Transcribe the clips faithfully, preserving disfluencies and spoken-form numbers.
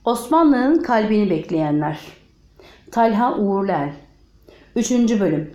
Osmanlı'nın kalbini bekleyenler. Talha Uğurlel. üçüncü bölüm.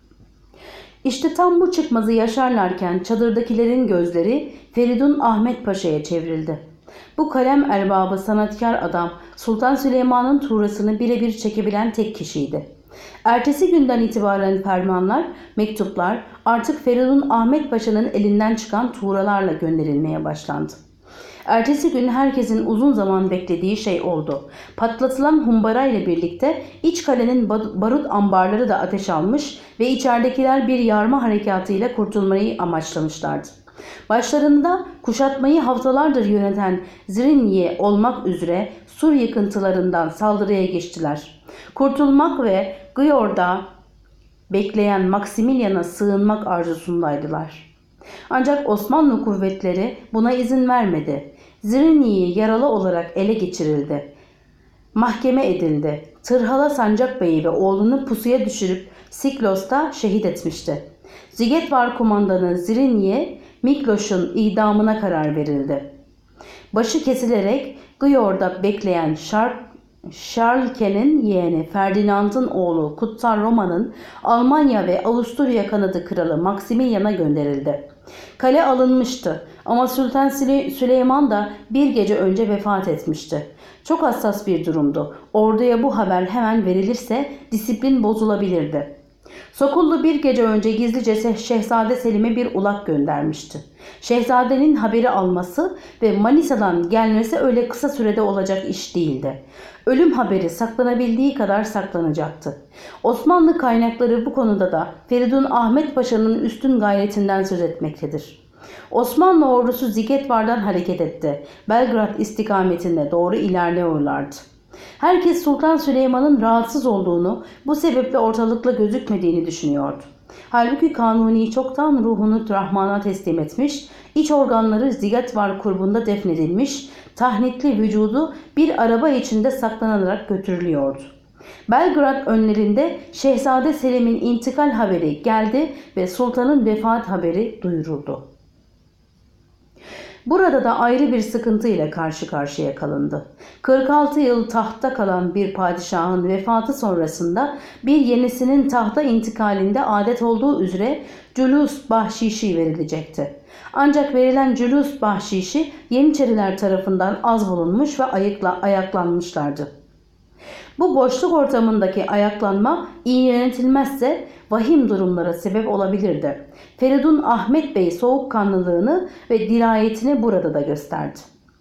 İşte tam bu çıkmazı yaşarlarken çadırdakilerin gözleri Feridun Ahmet Paşa'ya çevrildi. Bu kalem erbabı sanatkar adam Sultan Süleyman'ın tuğrasını birebir çekebilen tek kişiydi. Ertesi günden itibaren fermanlar, mektuplar artık Feridun Ahmet Paşa'nın elinden çıkan tuğralarla gönderilmeye başlandı. Ertesi gün herkesin uzun zaman beklediği şey oldu. Patlatılan humbara ile birlikte iç kalenin barut ambarları da ateş almış ve içeridekiler bir yarma harekatıyla kurtulmayı amaçlamışlardı. Başlarında kuşatmayı haftalardır yöneten Zrinye olmak üzere sur yıkıntılarından saldırıya geçtiler. Kurtulmak ve Gyor'da bekleyen Maximilian'a sığınmak arzusundaydılar. Ancak Osmanlı kuvvetleri buna izin vermedi. Zrinyi yaralı olarak ele geçirildi. Mahkeme edildi. Tırhala Sancak Bey'i ve oğlunu pusuya düşürüp Siklos'ta şehit etmişti. Zigetvar kumandanı Zrinyi Mikloş'un idamına karar verildi. Başı kesilerek Gyor'da bekleyen Şark Şarlke'nin yeğeni Ferdinand'ın oğlu Kutsal Roma'nın Almanya ve Avusturya kanadı kralı Maximilian'a gönderildi. Kale alınmıştı ama Sultan Süleyman da bir gece önce vefat etmişti. Çok hassas bir durumdu. Orduya bu haber hemen verilirse disiplin bozulabilirdi. Sokullu bir gece önce gizlice Şehzade Selim'e bir ulak göndermişti. Şehzadenin haberi alması ve Manisa'dan gelmesi öyle kısa sürede olacak iş değildi. Ölüm haberi saklanabildiği kadar saklanacaktı. Osmanlı kaynakları bu konuda da Feridun Ahmet Paşa'nın üstün gayretinden söz etmektedir. Osmanlı ordusu Zigetvar'dan hareket etti. Belgrad istikametine doğru ilerliyorlardı. Herkes Sultan Süleyman'ın rahatsız olduğunu, bu sebeple ortalıkta gözükmediğini düşünüyordu. Halbuki Kanuni çoktan ruhunu Rahman'a teslim etmiş, iç organları Zigetvar kurbunda defnedilmiş, tahnitli vücudu bir araba içinde saklanarak götürülüyordu. Belgrad önlerinde Şehzade Selim'in intikal haberi geldi ve sultanın vefat haberi duyuruldu. Burada da ayrı bir sıkıntı ile karşı karşıya kalındı. kırk altı yıl tahtta kalan bir padişahın vefatı sonrasında bir yenisinin tahta intikalinde adet olduğu üzere cülus bahşişi verilecekti. Ancak verilen cülus bahşişi Yeniçeriler tarafından az bulunmuş ve ayıkla, ayaklanmışlardı. Bu boşluk ortamındaki ayaklanma iyi yönetilmezse vahim durumlara sebep olabilirdi. Feridun Ahmet Bey soğukkanlılığını ve dirayetini burada da gösterdi.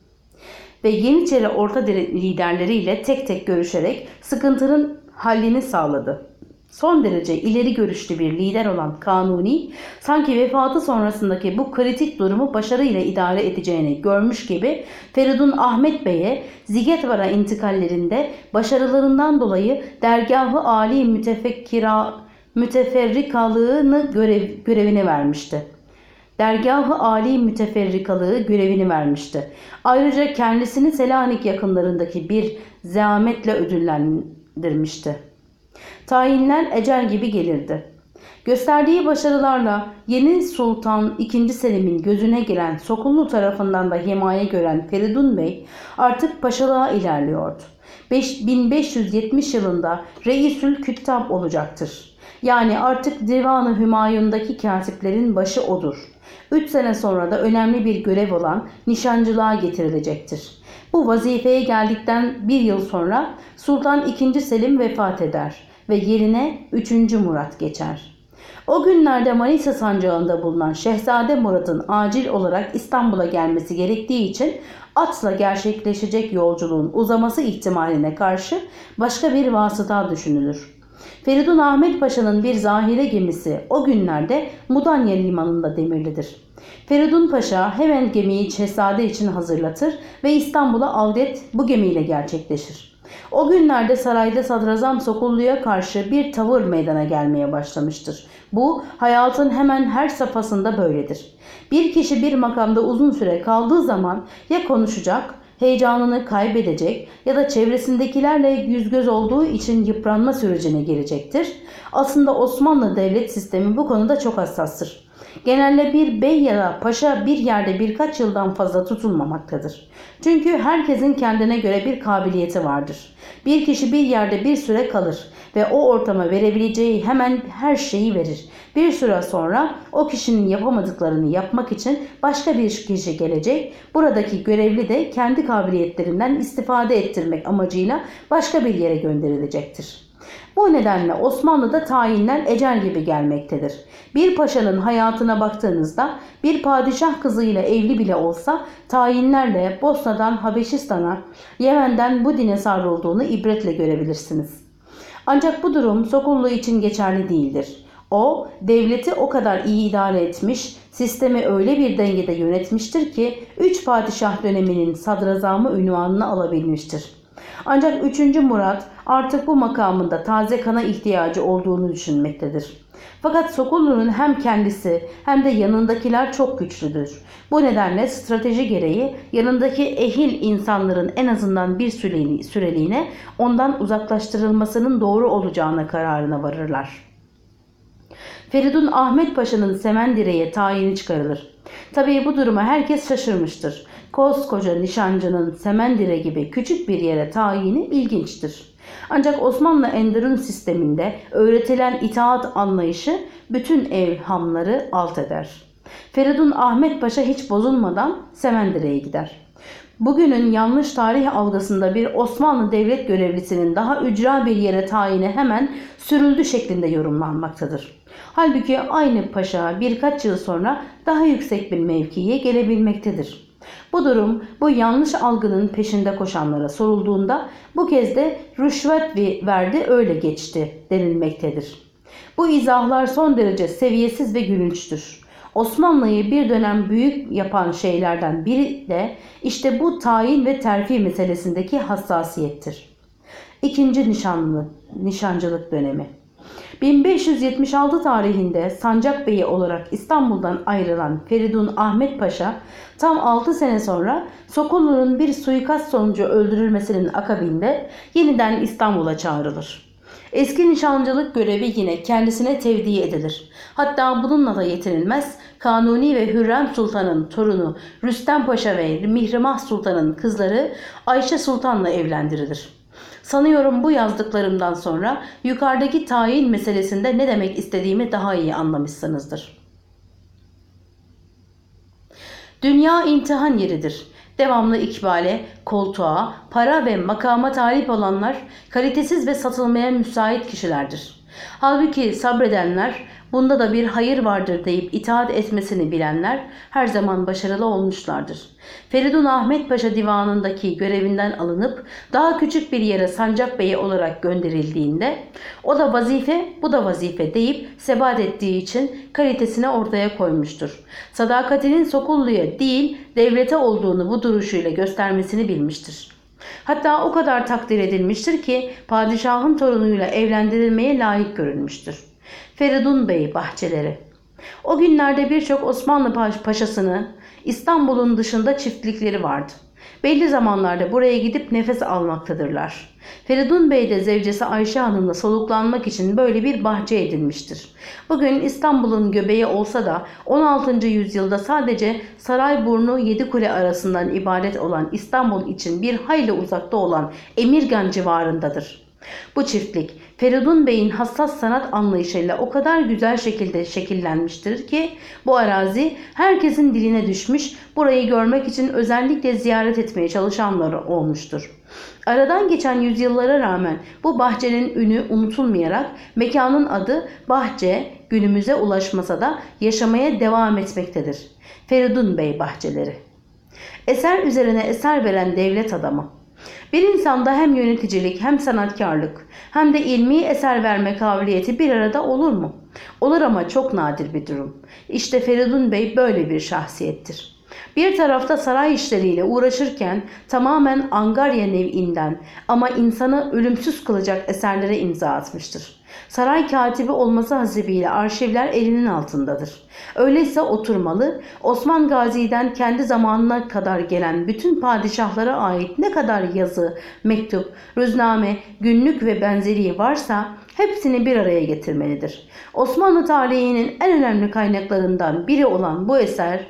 Ve Yeniçeri orta liderleriyle tek tek görüşerek sıkıntının hallini sağladı. Son derece ileri görüşlü bir lider olan Kanuni, sanki vefatı sonrasındaki bu kritik durumu başarıyla idare edeceğini görmüş gibi Feridun Ahmet Bey'e Zigetvar'a intikallerinde başarılarından dolayı dergâh-ı âli mütefekkira müteferrikalığını görev, görevini vermişti. Dergâh-ı âli müteferrikalığı görevini vermişti. Ayrıca kendisini Selanik yakınlarındaki bir zahmetle ödüllendirmişti. Tayinler ecel gibi gelirdi. Gösterdiği başarılarla yeni Sultan ikinci. Selim'in gözüne giren Sokullu tarafından da himaye gören Feridun Bey artık paşalığa ilerliyordu. bin beş yüz yetmiş yılında Reisül Küttab olacaktır. Yani artık Divan-ı Hümayun'daki katiplerin başı odur. Üç sene sonra da önemli bir görev olan nişancılığa getirilecektir. Bu vazifeye geldikten bir yıl sonra Sultan ikinci. Selim vefat eder ve yerine üçüncü. Murat geçer. O günlerde Manisa sancağında bulunan Şehzade Murat'ın acil olarak İstanbul'a gelmesi gerektiği için atla gerçekleşecek yolculuğun uzaması ihtimaline karşı başka bir vasıta düşünülür. Feridun Ahmet Paşa'nın bir zahire gemisi o günlerde Mudanya limanında demirlidir. Feridun Paşa hemen gemiyi Şehzade için hazırlatır ve İstanbul'a avdet bu gemiyle gerçekleşir. O günlerde sarayda Sadrazam Sokullu'ya karşı bir tavır meydana gelmeye başlamıştır. Bu hayatın hemen her safhasında böyledir. Bir kişi bir makamda uzun süre kaldığı zaman ya konuşacak, heyecanını kaybedecek ya da çevresindekilerle yüz göz olduğu için yıpranma sürecine girecektir. Aslında Osmanlı devlet sistemi bu konuda çok hassastır. Genelde bir bey ya da paşa bir yerde birkaç yıldan fazla tutulmamaktadır. Çünkü herkesin kendine göre bir kabiliyeti vardır. Bir kişi bir yerde bir süre kalır ve o ortama verebileceği hemen her şeyi verir. Bir süre sonra o kişinin yapamadıklarını yapmak için başka bir kişi gelecek. Buradaki görevli de kendi kabiliyetlerinden istifade ettirmek amacıyla başka bir yere gönderilecektir. Bu nedenle Osmanlı'da tayinler ecel gibi gelmektedir. Bir paşanın hayatına baktığınızda bir padişah kızıyla evli bile olsa tayinlerle Bosna'dan Habeşistan'a, Yemen'den bu dine savrulduğunu ibretle görebilirsiniz. Ancak bu durum Sokullu için geçerli değildir. O, devleti o kadar iyi idare etmiş, sistemi öyle bir dengede yönetmiştir ki üç padişah döneminin sadrazamı unvanını alabilmiştir. Ancak üçüncü Murat artık bu makamında taze kana ihtiyacı olduğunu düşünmektedir. Fakat Sokullu'nun hem kendisi hem de yanındakiler çok güçlüdür. Bu nedenle strateji gereği yanındaki ehil insanların en azından bir süreliğine ondan uzaklaştırılmasının doğru olacağına kararına varırlar. Feridun Ahmet Paşa'nın Semendire'ye tayini çıkarılır. Tabii bu duruma herkes şaşırmıştır. Koskoca nişancının Semendire gibi küçük bir yere tayini ilginçtir. Ancak Osmanlı Enderun sisteminde öğretilen itaat anlayışı bütün evhamları alt eder. Feridun Ahmet Paşa hiç bozulmadan Semendire'ye gider. Bugünün yanlış tarih algısında bir Osmanlı devlet görevlisinin daha ücra bir yere tayini hemen sürüldü şeklinde yorumlanmaktadır. Halbuki aynı paşa birkaç yıl sonra daha yüksek bir mevkiye gelebilmektedir. Bu durum bu yanlış algının peşinde koşanlara sorulduğunda bu kez de rüşvet verdi öyle geçti denilmektedir. Bu izahlar son derece seviyesiz ve gülünçtür. Osmanlı'yı bir dönem büyük yapan şeylerden biri de işte bu tayin ve terfi meselesindeki hassasiyettir. İkinci nişanlı, nişancılık dönemi. bin beş yüz yetmiş altı tarihinde Sancak Beyi olarak İstanbul'dan ayrılan Feridun Ahmet Paşa tam altı sene sonra Sokullu'nun bir suikast sonucu öldürülmesinin akabinde yeniden İstanbul'a çağrılır. Eski nişancılık görevi yine kendisine tevdi edilir. Hatta bununla da yetinilmez, Kanuni ve Hürrem Sultan'ın torunu Rüstem Paşa ve Mihrimah Sultan'ın kızları Ayşe Sultan'la evlendirilir. Sanıyorum bu yazdıklarımdan sonra yukarıdaki tayin meselesinde ne demek istediğimi daha iyi anlamışsınızdır. Dünya imtihan yeridir. Devamlı ikbale, koltuğa, para ve makama talip olanlar kalitesiz ve satılmaya müsait kişilerdir. Halbuki sabredenler, bunda da bir hayır vardır deyip itaat etmesini bilenler her zaman başarılı olmuşlardır. Feridun Ahmet Paşa divanındaki görevinden alınıp daha küçük bir yere Sancak Beyi olarak gönderildiğinde o da vazife bu da vazife deyip sebat ettiği için kalitesini ortaya koymuştur. Sadakatinin Sokullu'ya değil devlete olduğunu bu duruşuyla göstermesini bilmiştir. Hatta o kadar takdir edilmiştir ki padişahın torunuyla evlendirilmeye layık görülmüştür. Feridun Bey bahçeleri. O günlerde birçok Osmanlı paşasının İstanbul'un dışında çiftlikleri vardı. Belli zamanlarda buraya gidip nefes almaktadırlar. Feridun Bey de zevcesi Ayşe Hanım'la soluklanmak için böyle bir bahçe edinmiştir. Bugün İstanbul'un göbeği olsa da on altıncı yüzyılda sadece Sarayburnu Yedikule arasından ibaret olan İstanbul için bir hayli uzakta olan Emirgan civarındadır. Bu çiftlik Feridun Bey'in hassas sanat anlayışıyla o kadar güzel şekilde şekillenmiştir ki bu arazi herkesin diline düşmüş, burayı görmek için özellikle ziyaret etmeye çalışanlar olmuştur. Aradan geçen yüzyıllara rağmen bu bahçenin ünü unutulmayarak mekanın adı bahçe günümüze ulaşmasa da yaşamaya devam etmektedir. Feridun Bey bahçeleri. Eser üzerine eser veren devlet adamı. Bir insanda hem yöneticilik hem sanatkarlık hem de ilmi eser verme kabiliyeti bir arada olur mu? Olur ama çok nadir bir durum. İşte Feridun Bey böyle bir şahsiyettir. Bir tarafta saray işleriyle uğraşırken tamamen angarya nev'inden ama insanı ölümsüz kılacak eserlere imza atmıştır. Saray katibi olması hasebiyle arşivler elinin altındadır. Öyleyse oturmalı, Osman Gazi'den kendi zamanına kadar gelen bütün padişahlara ait ne kadar yazı, mektup, rüzname, günlük ve benzeri varsa hepsini bir araya getirmelidir. Osmanlı tarihinin en önemli kaynaklarından biri olan bu eser,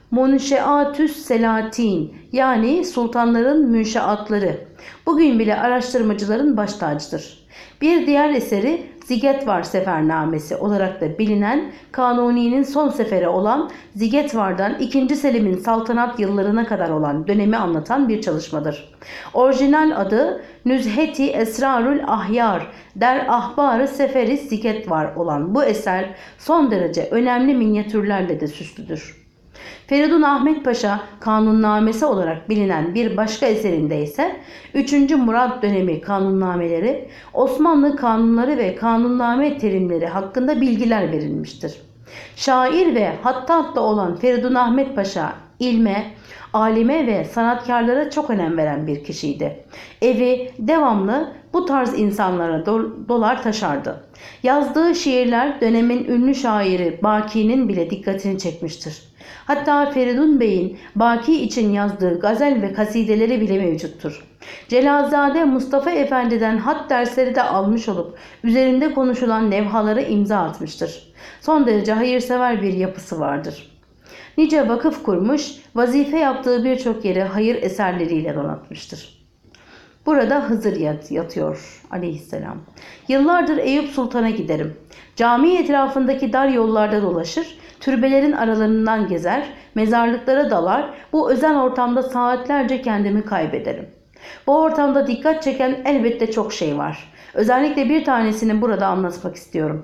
Munşeatü's Selatin yani sultanların münşeatları bugün bile araştırmacıların baş tacıdır. Bir diğer eseri Zigetvar Sefernamesi olarak da bilinen Kanuni'nin son seferi olan Zigetvar'dan ikinci. Selim'in saltanat yıllarına kadar olan dönemi anlatan bir çalışmadır. Orijinal adı Nüzheti Esrarül Ahyar der Ahbar-ı Seferi Zigetvar olan bu eser son derece önemli minyatürlerle de süslüdür. Feridun Ahmet Paşa Kanunnamesi olarak bilinen bir başka eserinde ise üçüncü. Murat dönemi kanunnameleri, Osmanlı kanunları ve kanunname terimleri hakkında bilgiler verilmiştir. Şair ve hattat da olan Feridun Ahmet Paşa ilme, alime ve sanatkarlara çok önem veren bir kişiydi. Evi devamlı bu tarz insanlara dolar taşardı. Yazdığı şiirler dönemin ünlü şairi Baki'nin bile dikkatini çekmiştir. Hatta Feridun Bey'in Baki için yazdığı gazel ve kasideleri bile mevcuttur. Celalzade Mustafa Efendi'den hat dersleri de almış olup üzerinde konuşulan levhalara imza atmıştır. Son derece hayırsever bir yapısı vardır. Nice vakıf kurmuş, vazife yaptığı birçok yeri hayır eserleriyle donatmıştır. Burada Hızır yat yatıyor aleyhisselam. Yıllardır Eyüp Sultan'a giderim. Cami etrafındaki dar yollarda dolaşır, türbelerin aralarından gezer, mezarlıklara dalar, bu özel ortamda saatlerce kendimi kaybederim. Bu ortamda dikkat çeken elbette çok şey var. Özellikle bir tanesini burada anlatmak istiyorum.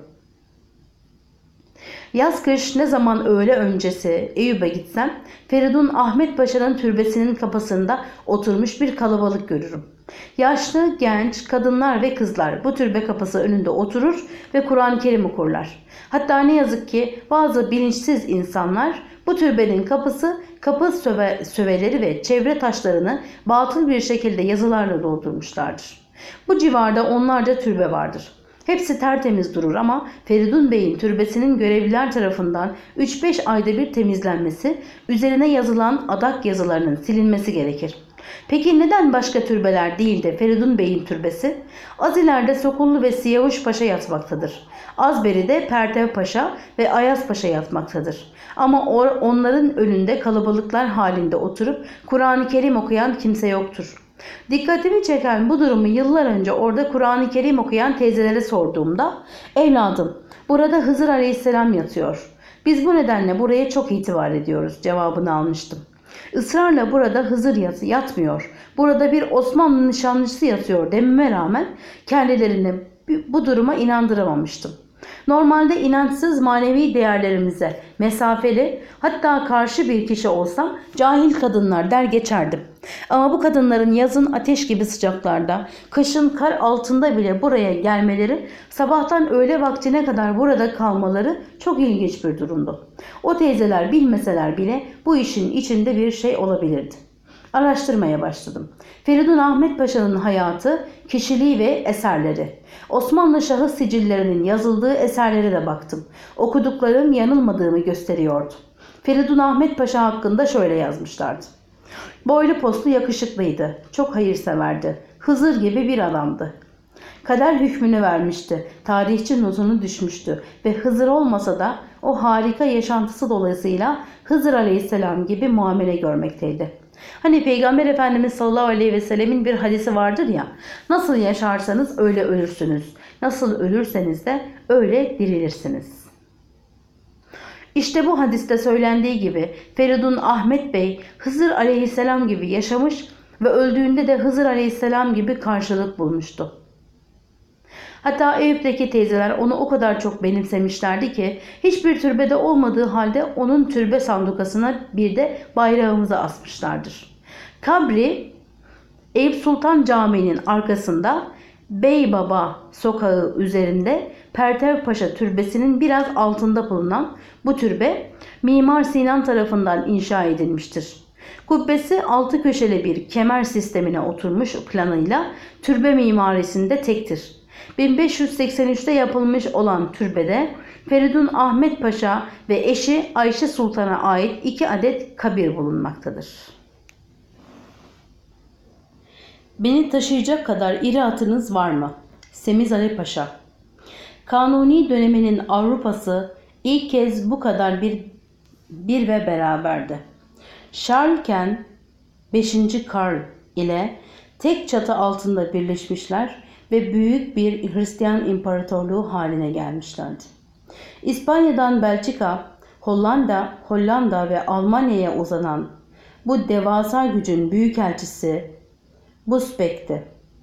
Yaz kış ne zaman öğle öncesi Eyüp'e gitsem Feridun Ahmet Paşa'nın türbesinin kapısında oturmuş bir kalabalık görürüm. Yaşlı, genç, kadınlar ve kızlar bu türbe kapısı önünde oturur ve Kur'an-ı Kerim okurlar. Hatta ne yazık ki bazı bilinçsiz insanlar bu türbenin kapısı, kapı söve, söveleri ve çevre taşlarını batıl bir şekilde yazılarla doldurmuşlardır. Bu civarda onlarca türbe vardır. Hepsi tertemiz durur ama Feridun Bey'in türbesinin görevliler tarafından üç beş ayda bir temizlenmesi, üzerine yazılan adak yazılarının silinmesi gerekir. Peki neden başka türbeler değil de Feridun Bey'in türbesi? Az ileride Sokullu ve Siyavuş Paşa yatmaktadır. Az beride Pertev Paşa ve Ayaz Paşa yatmaktadır. Ama onların önünde kalabalıklar halinde oturup Kur'an-ı Kerim okuyan kimse yoktur. Dikkatimi çeken bu durumu yıllar önce orada Kur'an-ı Kerim okuyan teyzelere sorduğumda, "Evladım, burada Hızır Aleyhisselam yatıyor. Biz bu nedenle buraya çok itibar ediyoruz" cevabını almıştım. Israrla burada Hızır yatmıyor, burada bir Osmanlı nişanlısı yatıyor dememe rağmen kendilerini bu duruma inandıramamıştım. Normalde inançsız manevi değerlerimize mesafeli, hatta karşı bir kişi olsam cahil kadınlar der geçerdim. Ama bu kadınların yazın ateş gibi sıcaklarda, kışın kar altında bile buraya gelmeleri, sabahtan öğle vaktine kadar burada kalmaları çok ilginç bir durumdu. O teyzeler bilmeseler bile bu işin içinde bir şey olabilirdi. Araştırmaya başladım. Feridun Ahmet Paşa'nın hayatı, kişiliği ve eserleri. Osmanlı şahıs sicillerinin yazıldığı eserlere de baktım. Okuduklarım yanılmadığımı gösteriyordu. Feridun Ahmet Paşa hakkında şöyle yazmışlardı. Boylu postlu yakışıklıydı. Çok hayırseverdi. Hızır gibi bir adamdı. Kader hükmünü vermişti. Tarihçi notunu düşmüştü. Ve Hızır olmasa da o harika yaşantısı dolayısıyla Hızır Aleyhisselam gibi muamele görmekteydi. Hani Peygamber Efendimiz sallallahu aleyhi ve sellemin bir hadisi vardır ya, nasıl yaşarsanız öyle ölürsünüz, nasıl ölürseniz de öyle dirilirsiniz. İşte bu hadiste söylendiği gibi Feridun Ahmet Bey Hızır Aleyhisselam gibi yaşamış ve öldüğünde de Hızır Aleyhisselam gibi karşılık bulmuştu. Hatta Eyüp'teki teyzeler onu o kadar çok benimsemişlerdi ki hiçbir türbede olmadığı halde onun türbe sandukasına bir de bayrağımızı asmışlardır. Kabri Eyüp Sultan Camii'nin arkasında Beybaba sokağı üzerinde Pertev Paşa Türbesi'nin biraz altında bulunan bu türbe Mimar Sinan tarafından inşa edilmiştir. Kubbesi altı köşeli bir kemer sistemine oturmuş planıyla türbe mimarisinde tektir. bin beş yüz seksen üçte yapılmış olan türbede Feridun Ahmet Paşa ve eşi Ayşe Sultan'a ait iki adet kabir bulunmaktadır. Beni taşıyacak kadar iri atınız var mı? Semiz Ali Paşa. Kanuni döneminin Avrupası ilk kez bu kadar bir, bir ve beraberdi. Şarlken beşinci Karl ile tek çatı altında birleşmişler ve büyük bir Hristiyan imparatorluğu haline gelmişlerdi. İspanya'dan Belçika, Hollanda, Hollanda ve Almanya'ya uzanan bu devasa gücün büyükelçisi Busbek'ti.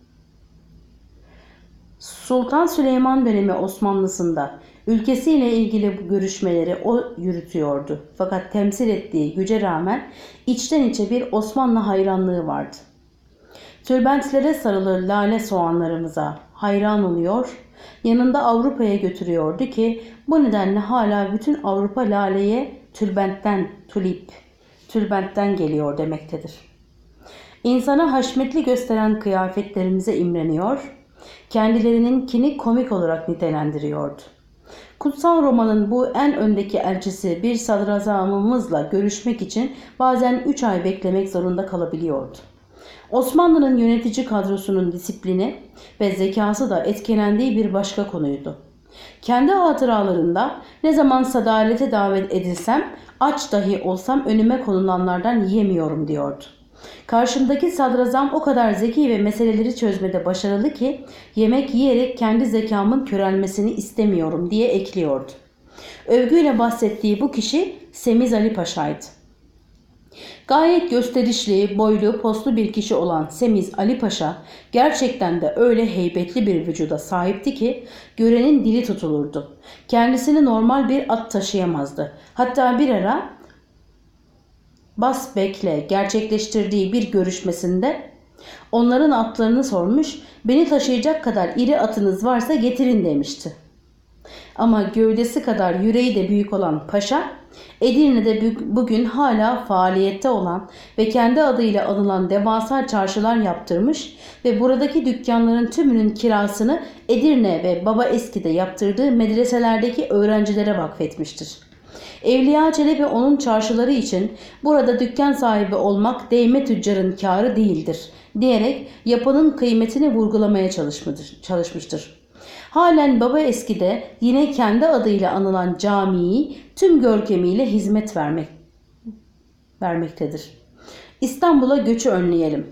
Sultan Süleyman dönemi Osmanlısında ülkesiyle ilgili görüşmeleri o yürütüyordu. Fakat temsil ettiği güce rağmen içten içe bir Osmanlı hayranlığı vardı. Tülbentlere sarılır lale soğanlarımıza hayran oluyor, yanında Avrupa'ya götürüyordu ki bu nedenle hala bütün Avrupa laleye tülbentten, tulip, tülbentten geliyor demektedir. İnsana haşmetli gösteren kıyafetlerimize imreniyor, kendilerininkini komik olarak nitelendiriyordu. Kutsal Roma'nın bu en öndeki elçisi bir sadrazamımızla görüşmek için bazen üç ay beklemek zorunda kalabiliyordu. Osmanlı'nın yönetici kadrosunun disiplini ve zekası da etkilendiği bir başka konuydu. Kendi hatıralarında ne zaman sadalete davet edilsem, aç dahi olsam önüme konulanlardan yiyemiyorum diyordu. Karşımdaki sadrazam o kadar zeki ve meseleleri çözmede başarılı ki yemek yiyerek kendi zekamın körelmesini istemiyorum diye ekliyordu. Övgüyle bahsettiği bu kişi Semiz Ali Paşa'ydı. Gayet gösterişli, boylu, poslu bir kişi olan Semiz Ali Paşa gerçekten de öyle heybetli bir vücuda sahipti ki görenin dili tutulurdu. Kendisini normal bir at taşıyamazdı. Hatta bir ara Busbek'le gerçekleştirdiği bir görüşmesinde onların atlarını sormuş, beni taşıyacak kadar iri atınız varsa getirin demişti. Ama gövdesi kadar yüreği de büyük olan paşa, Edirne'de bugün hala faaliyette olan ve kendi adıyla anılan devasa çarşılar yaptırmış ve buradaki dükkanların tümünün kirasını Edirne ve Baba Eski'de yaptırdığı medreselerdeki öğrencilere vakfetmiştir. Evliya Çelebi onun çarşıları için burada dükkan sahibi olmak değme tüccarın kârı değildir diyerek yapının kıymetini vurgulamaya çalışmıştır. Halen Baba Eski'de yine kendi adıyla anılan camiyi tüm görkemiyle hizmet vermek, vermektedir. İstanbul'a göçü önleyelim.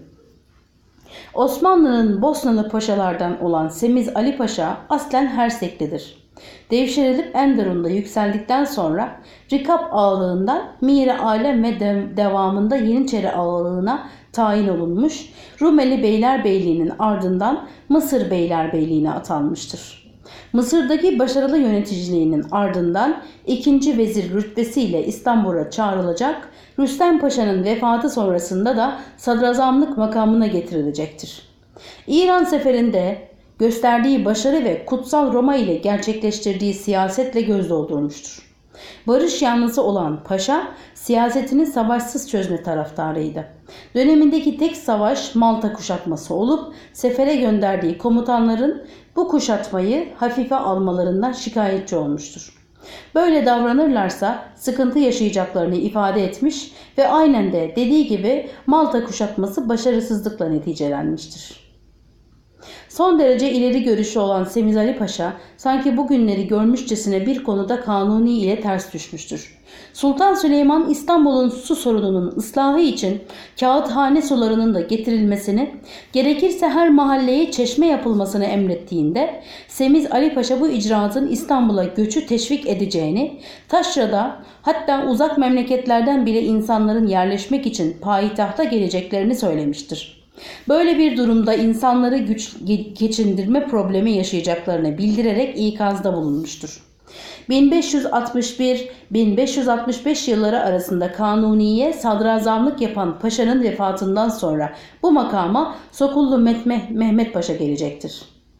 Osmanlı'nın Bosnalı paşalardan olan Semiz Ali Paşa aslen Herseklidir. Devşirilip Enderun'da yükseldikten sonra Rikap ağalığından Miri Alem ve dev devamında Yeniçeri ağalığına tayin olunmuş, Rumeli Beylerbeyliği'nin ardından Mısır Beylerbeyliği'ne atanmıştır. Mısır'daki başarılı yöneticiliğinin ardından ikinci vezir rütbesiyle İstanbul'a çağrılacak, Rüstem Paşa'nın vefatı sonrasında da sadrazamlık makamına getirilecektir. İran seferinde gösterdiği başarı ve Kutsal Roma ile gerçekleştirdiği siyasetle göz doldurmuştur. Barış yanlısı olan paşa siyasetini savaşsız çözme taraftarıydı. Dönemindeki tek savaş Malta kuşatması olup sefere gönderdiği komutanların bu kuşatmayı hafife almalarından şikayetçi olmuştur. Böyle davranırlarsa sıkıntı yaşayacaklarını ifade etmiş ve aynen de dediği gibi Malta kuşatması başarısızlıkla neticelenmiştir. Son derece ileri görüşlü olan Semiz Ali Paşa sanki bugünleri görmüşçesine bir konuda Kanuni ile ters düşmüştür. Sultan Süleyman İstanbul'un su sorununun ıslahı için kağıthane sularının da getirilmesini, gerekirse her mahalleye çeşme yapılmasını emrettiğinde Semiz Ali Paşa bu icraatın İstanbul'a göçü teşvik edeceğini, taşrada hatta uzak memleketlerden bile insanların yerleşmek için payitahta geleceklerini söylemiştir. Böyle bir durumda insanları güç geçindirme problemi yaşayacaklarını bildirerek ikazda bulunmuştur. bin beş yüz altmış bir bin beş yüz altmış beş yılları arasında Kanuni'ye sadrazamlık yapan paşanın vefatından sonra bu makama Sokullu Mehmet Paşa gelecektir.